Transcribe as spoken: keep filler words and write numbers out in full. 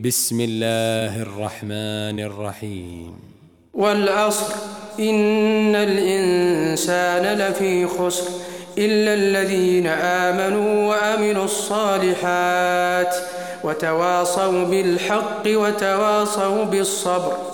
بسم الله الرحمن الرحيم. والعصر إن الإنسان لفي خسر إلا الذين آمنوا وعملوا الصالحات وتواصوا بالحق وتواصوا بالصبر.